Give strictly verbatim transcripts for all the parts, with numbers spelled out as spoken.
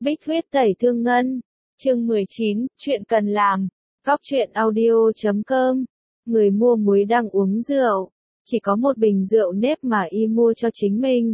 Bích huyết tẩy thương ngân. Chương mười chín, chuyện cần làm. Góc truyện audio chấm com. Người mua muối đang uống rượu. Chỉ có một bình rượu nếp mà y mua cho chính mình.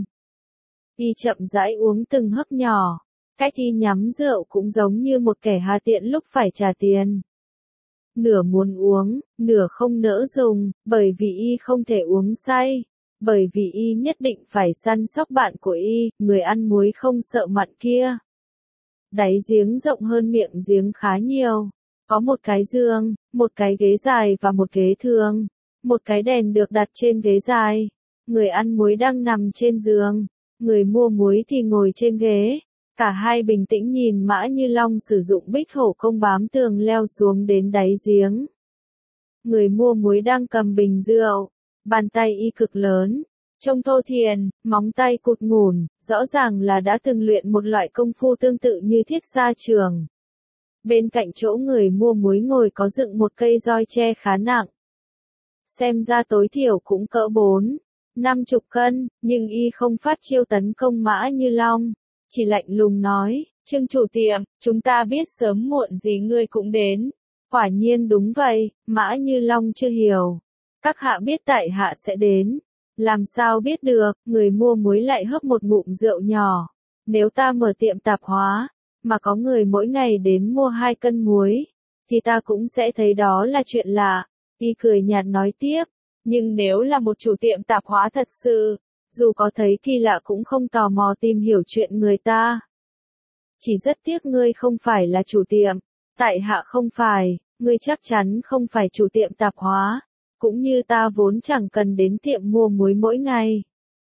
Y chậm rãi uống từng hớp nhỏ. Cách y nhắm rượu cũng giống như một kẻ hà tiện lúc phải trả tiền. Nửa muốn uống, nửa không nỡ dùng, bởi vì y không thể uống say. Bởi vì y nhất định phải săn sóc bạn của y, người ăn muối không sợ mặn kia. Đáy giếng rộng hơn miệng giếng khá nhiều. Có một cái giường, một cái ghế dài và một ghế thường. Một cái đèn được đặt trên ghế dài. Người ăn muối đang nằm trên giường. Người mua muối thì ngồi trên ghế. Cả hai bình tĩnh nhìn Mã Như Long sử dụng bích hổ công bám tường leo xuống đến đáy giếng. Người mua muối đang cầm bình rượu. Bàn tay y cực lớn. Trông thô thiền, móng tay cụt ngủn, rõ ràng là đã từng luyện một loại công phu tương tự như thiết xa trường. Bên cạnh chỗ người mua muối ngồi có dựng một cây roi tre khá nặng. Xem ra tối thiểu cũng cỡ bốn, năm chục cân, nhưng y không phát chiêu tấn công Mã Như Long. Chỉ lạnh lùng nói, Trương chủ tiệm, chúng ta biết sớm muộn gì ngươi cũng đến. Quả nhiên đúng vậy, Mã Như Long chưa hiểu. Các hạ biết tại hạ sẽ đến. Làm sao biết được, người mua muối lại hớp một ngụm rượu nhỏ. Nếu ta mở tiệm tạp hóa, mà có người mỗi ngày đến mua hai cân muối, thì ta cũng sẽ thấy đó là chuyện lạ. Y cười nhạt nói tiếp, nhưng nếu là một chủ tiệm tạp hóa thật sự, dù có thấy kỳ lạ cũng không tò mò tìm hiểu chuyện người ta. Chỉ rất tiếc ngươi không phải là chủ tiệm, tại hạ không phải, ngươi chắc chắn không phải chủ tiệm tạp hóa. Cũng như ta vốn chẳng cần đến tiệm mua muối mỗi ngày.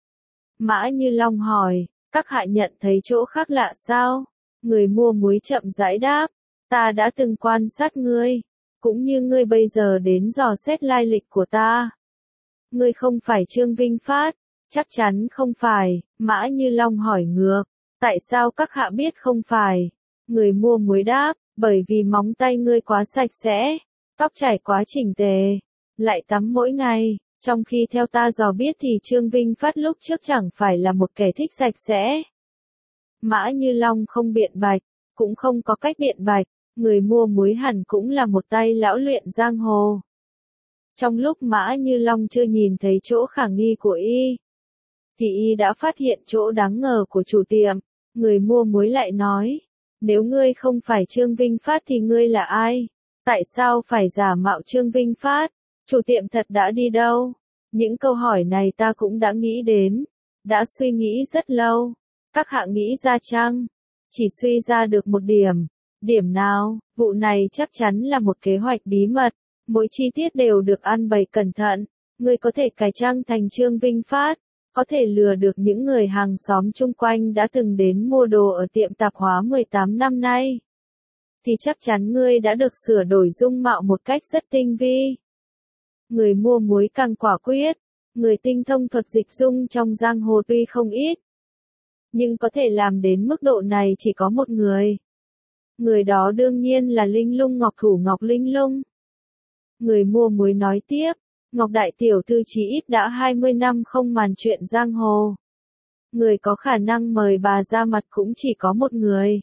Mã Như Long hỏi, các hạ nhận thấy chỗ khác lạ sao? Người mua muối chậm rãi đáp, ta đã từng quan sát ngươi, cũng như ngươi bây giờ đến dò xét lai lịch của ta. Ngươi không phải Trương Vinh Phát, chắc chắn không phải. Mã Như Long hỏi ngược, tại sao các hạ biết không phải? Người mua muối đáp, bởi vì móng tay ngươi quá sạch sẽ, tóc chải quá chỉnh tề. Lại tắm mỗi ngày, trong khi theo ta dò biết thì Trương Vinh Phát lúc trước chẳng phải là một kẻ thích sạch sẽ. Mã Như Long không biện bạch, cũng không có cách biện bạch, người mua muối hẳn cũng là một tay lão luyện giang hồ. Trong lúc Mã Như Long chưa nhìn thấy chỗ khả nghi của y, thì y đã phát hiện chỗ đáng ngờ của chủ tiệm. Người mua muối lại nói, nếu ngươi không phải Trương Vinh Phát thì ngươi là ai? Tại sao phải giả mạo Trương Vinh Phát? Chủ tiệm thật đã đi đâu? Những câu hỏi này ta cũng đã nghĩ đến, đã suy nghĩ rất lâu. Các hạ nghĩ ra chăng? Chỉ suy ra được một điểm. Điểm nào? Vụ này chắc chắn là một kế hoạch bí mật. Mỗi chi tiết đều được ăn bày cẩn thận. Ngươi có thể cải trang thành Trương Vinh Phát, có thể lừa được những người hàng xóm chung quanh đã từng đến mua đồ ở tiệm tạp hóa mười tám năm nay. Thì chắc chắn ngươi đã được sửa đổi dung mạo một cách rất tinh vi. Người mua muối càng quả quyết, người tinh thông thuật dịch dung trong giang hồ tuy không ít, nhưng có thể làm đến mức độ này chỉ có một người. Người đó đương nhiên là Linh Lung Ngọc Thủ Ngọc Linh Lung. Người mua muối nói tiếp, Ngọc Đại Tiểu Thư chí ít đã hai mươi năm không màn chuyện giang hồ. Người có khả năng mời bà ra mặt cũng chỉ có một người.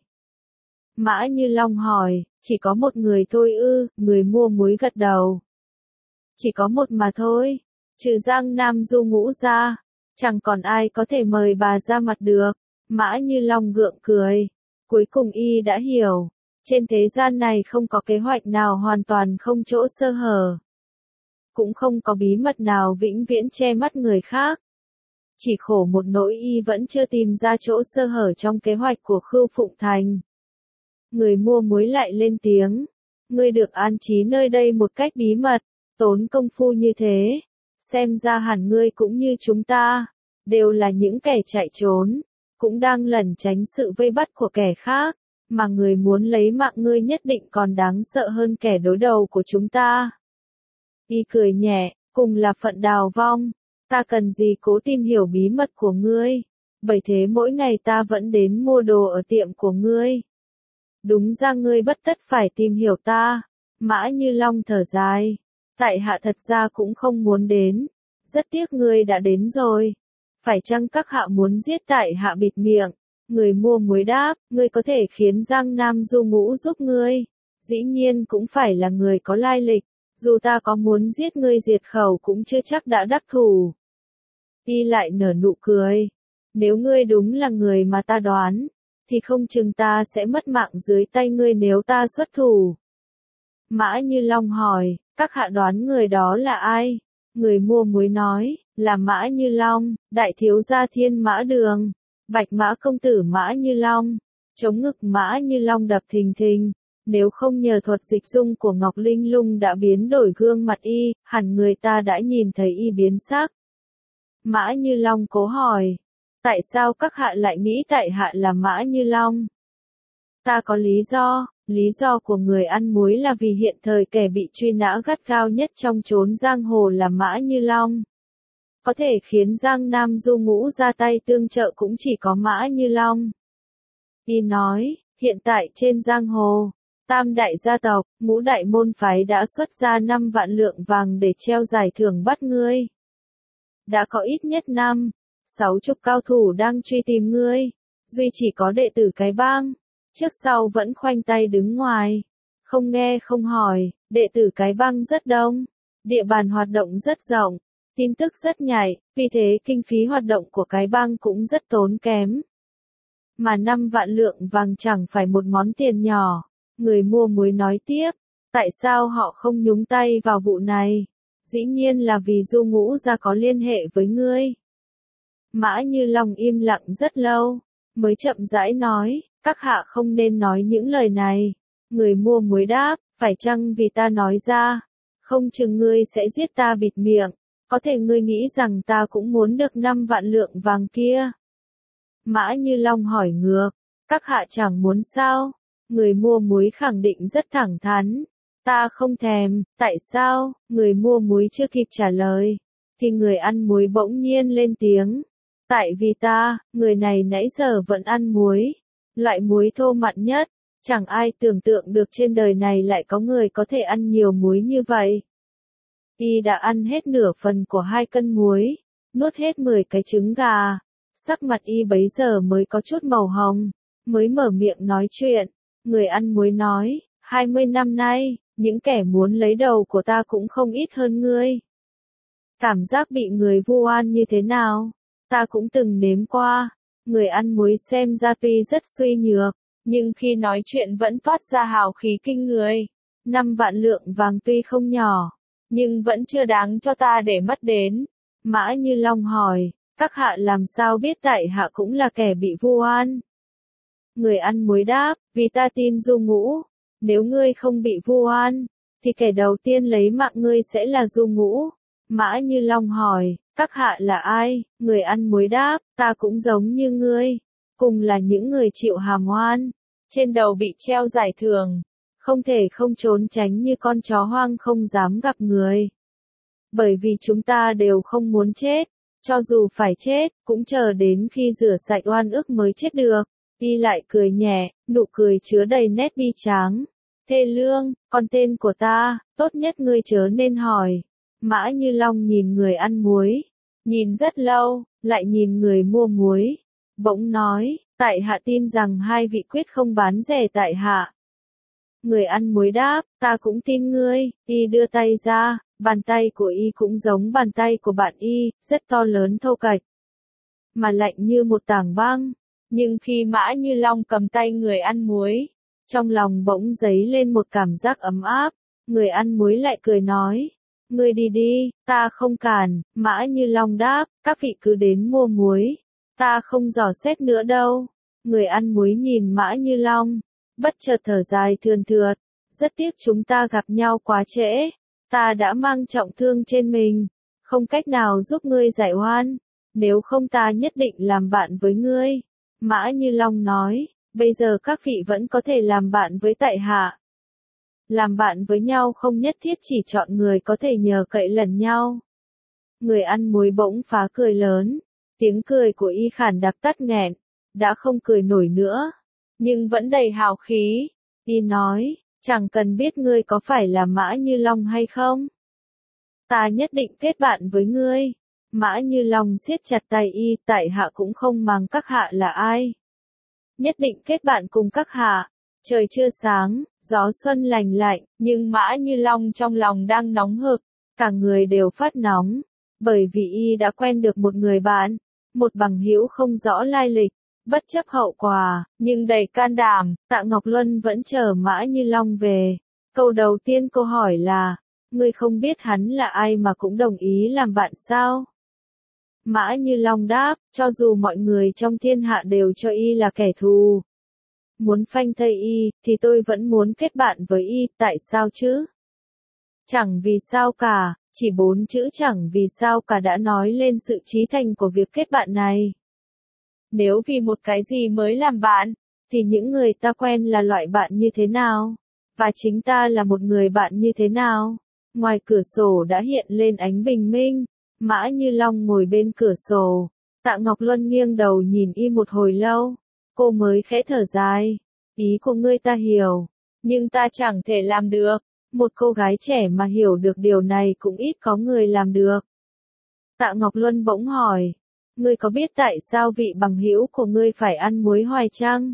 Mã Như Long hỏi, chỉ có một người thôi ư? Người mua muối gật đầu. Chỉ có một mà thôi, trừ Giang Nam Du Ngũ ra, chẳng còn ai có thể mời bà ra mặt được. Mã Như Long gượng cười, cuối cùng y đã hiểu, trên thế gian này không có kế hoạch nào hoàn toàn không chỗ sơ hở. Cũng không có bí mật nào vĩnh viễn che mắt người khác. Chỉ khổ một nỗi y vẫn chưa tìm ra chỗ sơ hở trong kế hoạch của Khưu Phụng Thành. Người mua muối lại lên tiếng, ngươi được an trí nơi đây một cách bí mật. Tốn công phu như thế, xem ra hẳn ngươi cũng như chúng ta, đều là những kẻ chạy trốn, cũng đang lẩn tránh sự vây bắt của kẻ khác, mà người muốn lấy mạng ngươi nhất định còn đáng sợ hơn kẻ đối đầu của chúng ta. Y cười nhẹ, cùng là phận đào vong, ta cần gì cố tìm hiểu bí mật của ngươi, bởi thế mỗi ngày ta vẫn đến mua đồ ở tiệm của ngươi. Đúng ra ngươi bất tất phải tìm hiểu ta. Mã Như Long thở dài. Tại hạ thật ra cũng không muốn đến. Rất tiếc ngươi đã đến rồi. Phải chăng các hạ muốn giết tại hạ bịt miệng? Người mua muối đáp, ngươi có thể khiến Giang Nam Du Ngũ giúp ngươi. Dĩ nhiên cũng phải là người có lai lịch, dù ta có muốn giết ngươi diệt khẩu cũng chưa chắc đã đắc thủ. Y lại nở nụ cười. Nếu ngươi đúng là người mà ta đoán, thì không chừng ta sẽ mất mạng dưới tay ngươi nếu ta xuất thủ. Mã Như Long hỏi, các hạ đoán người đó là ai? Người mua muối nói, là Mã Như Long, đại thiếu gia Thiên Mã Đường, Bạch Mã công tử Mã Như Long. Chống ngực Mã Như Long đập thình thình, nếu không nhờ thuật dịch dung của Ngọc Linh Lung đã biến đổi gương mặt y, hẳn người ta đã nhìn thấy y biến sắc. Mã Như Long cố hỏi, tại sao các hạ lại nghĩ tại hạ là Mã Như Long? Ta có lý do, lý do của người ăn muối là vì hiện thời kẻ bị truy nã gắt gao nhất trong chốn giang hồ là Mã Như Long. Có thể khiến Giang Nam Du Ngũ ra tay tương trợ cũng chỉ có Mã Như Long. Y nói, hiện tại trên giang hồ, tam đại gia tộc, ngũ đại môn phái đã xuất ra năm vạn lượng vàng để treo giải thưởng bắt ngươi. Đã có ít nhất năm, sáu chục cao thủ đang truy tìm ngươi, duy chỉ có đệ tử cái bang, trước sau vẫn khoanh tay đứng ngoài, không nghe không hỏi, đệ tử cái bang rất đông, địa bàn hoạt động rất rộng, tin tức rất nhạy, vì thế kinh phí hoạt động của cái bang cũng rất tốn kém. Mà năm vạn lượng vàng chẳng phải một món tiền nhỏ. Người mua muối nói tiếp, tại sao họ không nhúng tay vào vụ này? Dĩ nhiên là vì Du Ngũ gia có liên hệ với ngươi. Mã Như Long im lặng rất lâu, mới chậm rãi nói, các hạ không nên nói những lời này. Người mua muối đáp, phải chăng vì ta nói ra, không chừng ngươi sẽ giết ta bịt miệng, có thể ngươi nghĩ rằng ta cũng muốn được năm vạn lượng vàng kia. Mã Như Long hỏi ngược, các hạ chẳng muốn sao? Người mua muối khẳng định rất thẳng thắn. Ta không thèm, tại sao? Người mua muối chưa kịp trả lời, thì người ăn muối bỗng nhiên lên tiếng. Tại vì ta, người này nãy giờ vẫn ăn muối. Loại muối thô mặn nhất, chẳng ai tưởng tượng được trên đời này lại có người có thể ăn nhiều muối như vậy. Y đã ăn hết nửa phần của hai cân muối, nuốt hết mười cái trứng gà. Sắc mặt y bấy giờ mới có chút màu hồng, mới mở miệng nói chuyện. Người ăn muối nói, hai mươi năm nay, những kẻ muốn lấy đầu của ta cũng không ít hơn ngươi. Cảm giác bị người vu oan như thế nào? Ta cũng từng nếm qua. Người ăn muối xem ra tuy rất suy nhược, nhưng khi nói chuyện vẫn toát ra hào khí kinh người. Năm vạn lượng vàng tuy không nhỏ, nhưng vẫn chưa đáng cho ta để mất đến. Mã Như Long hỏi, các hạ làm sao biết tại hạ cũng là kẻ bị vu oan? Người ăn muối đáp, vì ta tin Du Ngũ. Nếu ngươi không bị vu oan, thì kẻ đầu tiên lấy mạng ngươi sẽ là Du Ngũ. Mã Như Long hỏi, các hạ là ai? Người ăn muối đáp, ta cũng giống như ngươi, cùng là những người chịu hàm oan, trên đầu bị treo giải thưởng, không thể không trốn tránh như con chó hoang không dám gặp người. Bởi vì chúng ta đều không muốn chết, cho dù phải chết, cũng chờ đến khi rửa sạch oan ức mới chết được. Y lại cười nhẹ, nụ cười chứa đầy nét bi tráng. Thê Lương, con tên của ta, tốt nhất ngươi chớ nên hỏi. Mã Như Long nhìn người ăn muối, nhìn rất lâu, lại nhìn người mua muối. Bỗng nói, tại hạ tin rằng hai vị quyết không bán rẻ tại hạ. Người ăn muối đáp, ta cũng tin ngươi. Y đưa tay ra, bàn tay của y cũng giống bàn tay của bạn y, rất to lớn thô kệch, mà lạnh như một tảng băng. Nhưng khi Mã Như Long cầm tay người ăn muối, trong lòng bỗng dấy lên một cảm giác ấm áp. Người ăn muối lại cười nói, ngươi đi đi, ta không cản. Mã Như Long đáp, các vị cứ đến mua muối, ta không dò xét nữa đâu. Người ăn muối nhìn Mã Như Long, bất chợt thở dài thườn thượt, rất tiếc chúng ta gặp nhau quá trễ, ta đã mang trọng thương trên mình, không cách nào giúp ngươi giải oan, nếu không ta nhất định làm bạn với ngươi. Mã Như Long nói, bây giờ các vị vẫn có thể làm bạn với tại hạ. Làm bạn với nhau không nhất thiết chỉ chọn người có thể nhờ cậy lần nhau. Người ăn muối bỗng phá cười lớn, tiếng cười của y khản đặc tắt nghẹn, đã không cười nổi nữa, nhưng vẫn đầy hào khí. Y nói, chẳng cần biết ngươi có phải là Mã Như Long hay không, ta nhất định kết bạn với ngươi. Mã Như Long siết chặt tay y, tại hạ cũng không màng các hạ là ai. nhất định kết bạn cùng các hạ. Trời chưa sáng, gió xuân lành lạnh, nhưng Mã Như Long trong lòng đang nóng hực, cả người đều phát nóng, bởi vì y đã quen được một người bạn, một bằng hữu không rõ lai lịch, bất chấp hậu quả, nhưng đầy can đảm, Tạ Ngọc Luân vẫn chờ Mã Như Long về. Câu đầu tiên cô hỏi là, ngươi không biết hắn là ai mà cũng đồng ý làm bạn sao? Mã Như Long đáp, cho dù mọi người trong thiên hạ đều cho y là kẻ thù, muốn phanh thây y, thì tôi vẫn muốn kết bạn với y, tại sao chứ? Chẳng vì sao cả, chỉ bốn chữ chẳng vì sao cả đã nói lên sự chí thành của việc kết bạn này. Nếu vì một cái gì mới làm bạn, thì những người ta quen là loại bạn như thế nào? Và chính ta là một người bạn như thế nào? Ngoài cửa sổ đã hiện lên ánh bình minh, Mã Như Long ngồi bên cửa sổ, Tạ Ngọc Luân nghiêng đầu nhìn y một hồi lâu, cô mới khẽ thở dài, ý của ngươi ta hiểu, nhưng ta chẳng thể làm được, một cô gái trẻ mà hiểu được điều này cũng ít có người làm được. Tạ Ngọc Luân bỗng hỏi, ngươi có biết tại sao vị bằng hữu của ngươi phải ăn muối hoài chăng?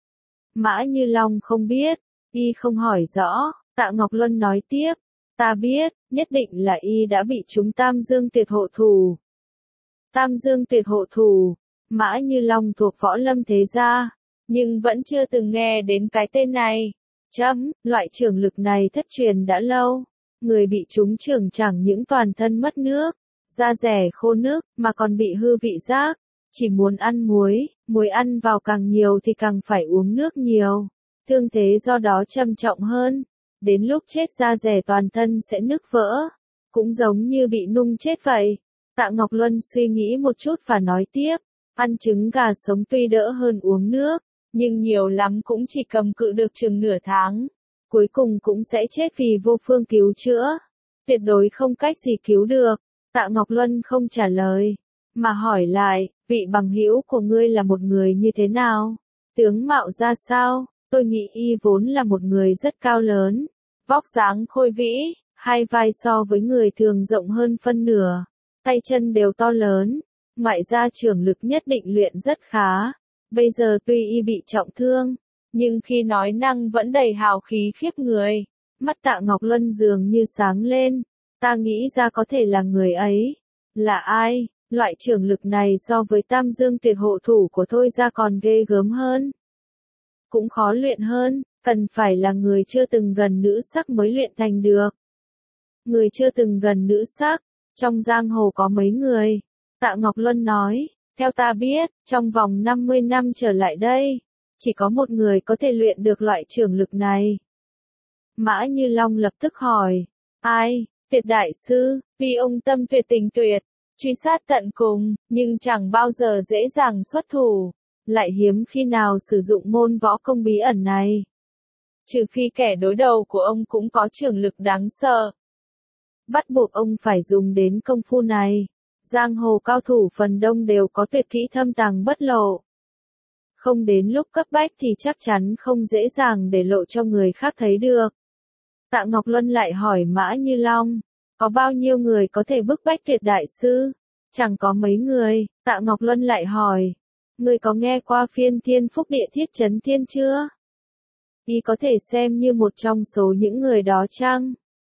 Mã Như Long không biết, y không hỏi rõ, Tạ Ngọc Luân nói tiếp, ta biết, nhất định là y đã bị chúng Tam Dương Tuyệt Hộ Thủ. Tam Dương Tuyệt Hộ Thủ, Mã Như Long thuộc võ lâm thế gia, nhưng vẫn chưa từng nghe đến cái tên này. Chấm, loại trường lực này thất truyền đã lâu, người bị chúng trường chẳng những toàn thân mất nước, da rẻ khô nước, mà còn bị hư vị giác, chỉ muốn ăn muối, muối ăn vào càng nhiều thì càng phải uống nước nhiều, thương thế do đó trầm trọng hơn, đến lúc chết da rẻ toàn thân sẽ nứt vỡ, cũng giống như bị nung chết vậy. Tạ Ngọc Luân suy nghĩ một chút và nói tiếp, ăn trứng gà sống tuy đỡ hơn uống nước, nhưng nhiều lắm cũng chỉ cầm cự được chừng nửa tháng, cuối cùng cũng sẽ chết vì vô phương cứu chữa, tuyệt đối không cách gì cứu được. Tạ Ngọc Luân không trả lời, mà hỏi lại, vị bằng hữu của ngươi là một người như thế nào? Tướng mạo ra sao? Tôi nghĩ y vốn là một người rất cao lớn, vóc dáng khôi vĩ, hai vai so với người thường rộng hơn phân nửa, tay chân đều to lớn, ngoại gia trưởng lực nhất định luyện rất khá. Bây giờ tuy y bị trọng thương, nhưng khi nói năng vẫn đầy hào khí khiếp người. Mắt Tạ Ngọc Luân dường như sáng lên, ta nghĩ ra có thể là người ấy. Là ai? Loại trưởng lực này so với Tam Dương Tuyệt Hộ Thủ của Thôi Gia còn ghê gớm hơn. Cũng khó luyện hơn, cần phải là người chưa từng gần nữ sắc mới luyện thành được. Người chưa từng gần nữ sắc, trong giang hồ có mấy người? Tạ Ngọc Luân nói. Theo ta biết, trong vòng năm mươi năm trở lại đây, chỉ có một người có thể luyện được loại trưởng lực này. Mã Như Long lập tức hỏi, ai? Tuyệt đại sư, vì ông tâm tuyệt tình tuyệt, truy sát tận cùng, nhưng chẳng bao giờ dễ dàng xuất thủ, lại hiếm khi nào sử dụng môn võ công bí ẩn này. Trừ phi kẻ đối đầu của ông cũng có trưởng lực đáng sợ. Bắt buộc ông phải dùng đến công phu này. Giang hồ cao thủ phần đông đều có tuyệt kỹ thâm tàng bất lộ. Không đến lúc cấp bách thì chắc chắn không dễ dàng để lộ cho người khác thấy được. Tạ Ngọc Luân lại hỏi Mã Như Long, có bao nhiêu người có thể bức bách tuyệt đại sư? Chẳng có mấy người. Tạ Ngọc Luân lại hỏi, ngươi có nghe qua phiên thiên phúc địa thiết chấn thiên chưa? Y có thể xem như một trong số những người đó chăng?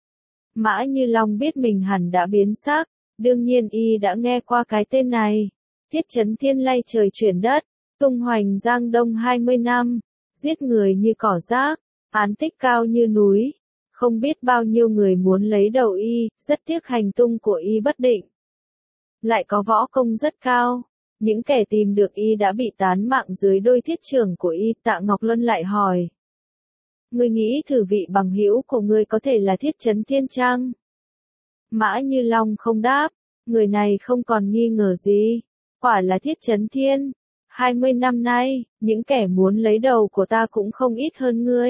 Mã Như Long biết mình hẳn đã biến sắc. Đương nhiên y đã nghe qua cái tên này. Thiết chấn thiên lay trời chuyển đất, tung hoành Giang Đông hai mươi năm, giết người như cỏ rác, án tích cao như núi. Không biết bao nhiêu người muốn lấy đầu y, rất tiếc hành tung của y bất định. Lại có võ công rất cao, những kẻ tìm được y đã bị tán mạng dưới đôi thiết trưởng của y. Tạ Ngọc Luân lại hỏi, ngươi nghĩ thử vị bằng hữu của ngươi có thể là Thiết Chấn Thiên chăng? Mã Như Long không đáp, người này không còn nghi ngờ gì, quả là Thiết Chấn Thiên. Hai mươi năm nay, những kẻ muốn lấy đầu của ta cũng không ít hơn ngươi.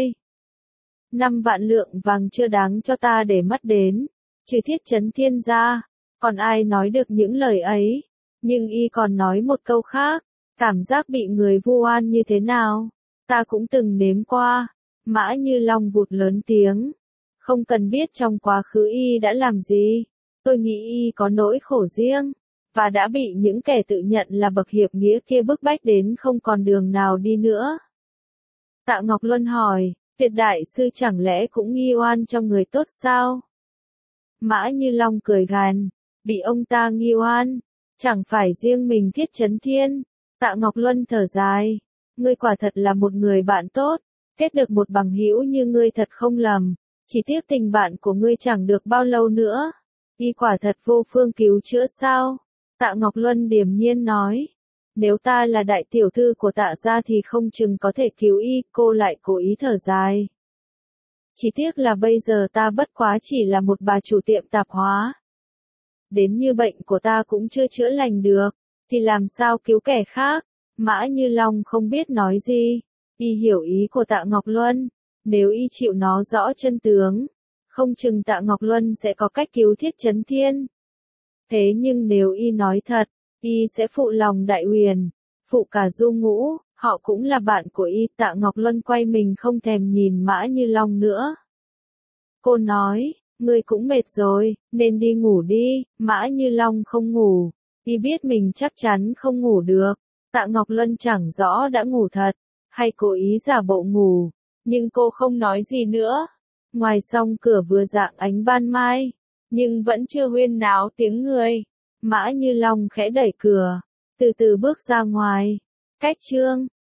Năm vạn lượng vàng chưa đáng cho ta để mắt đến, trừ Thiết Chấn Thiên ra, còn ai nói được những lời ấy. Nhưng y còn nói một câu khác, cảm giác bị người vu oan như thế nào, ta cũng từng nếm qua. Mã Như Long vụt lớn tiếng, không cần biết trong quá khứ y đã làm gì, tôi nghĩ y có nỗi khổ riêng, và đã bị những kẻ tự nhận là bậc hiệp nghĩa kia bức bách đến không còn đường nào đi nữa. Tạ Ngọc Luân hỏi, Tuyệt đại sư chẳng lẽ cũng nghi oan cho người tốt sao? Mã Như Long cười gằn, bị ông ta nghi oan, chẳng phải riêng mình Thiết Chấn Thiên. Tạ Ngọc Luân thở dài, ngươi quả thật là một người bạn tốt, kết được một bằng hữu như ngươi thật không lầm, chỉ tiếc tình bạn của ngươi chẳng được bao lâu nữa. Y quả thật vô phương cứu chữa sao? Tạ Ngọc Luân điềm nhiên nói, nếu ta là đại tiểu thư của Tạ gia thì không chừng có thể cứu y, cô lại cố ý thở dài. Chỉ tiếc là bây giờ ta bất quá chỉ là một bà chủ tiệm tạp hóa. Đến như bệnh của ta cũng chưa chữa lành được, thì làm sao cứu kẻ khác? Mã Như Long không biết nói gì, y hiểu ý của Tạ Ngọc Luân, nếu y chịu nói rõ chân tướng, không chừng Tạ Ngọc Luân sẽ có cách cứu Thiết Chấn Thiên. Thế nhưng nếu y nói thật, y sẽ phụ lòng Đại Huyền, phụ cả Du Ngũ, họ cũng là bạn của y. Tạ Ngọc Luân quay mình không thèm nhìn Mã Như Long nữa. Cô nói, ngươi cũng mệt rồi, nên đi ngủ đi. Mã Như Long không ngủ, y biết mình chắc chắn không ngủ được. Tạ Ngọc Luân chẳng rõ đã ngủ thật, hay cố ý giả bộ ngủ, nhưng cô không nói gì nữa. Ngoài song cửa vừa rạng ánh ban mai, nhưng vẫn chưa huyên náo tiếng người. Mã Như Long khẽ đẩy cửa, từ từ bước ra ngoài. Cách chương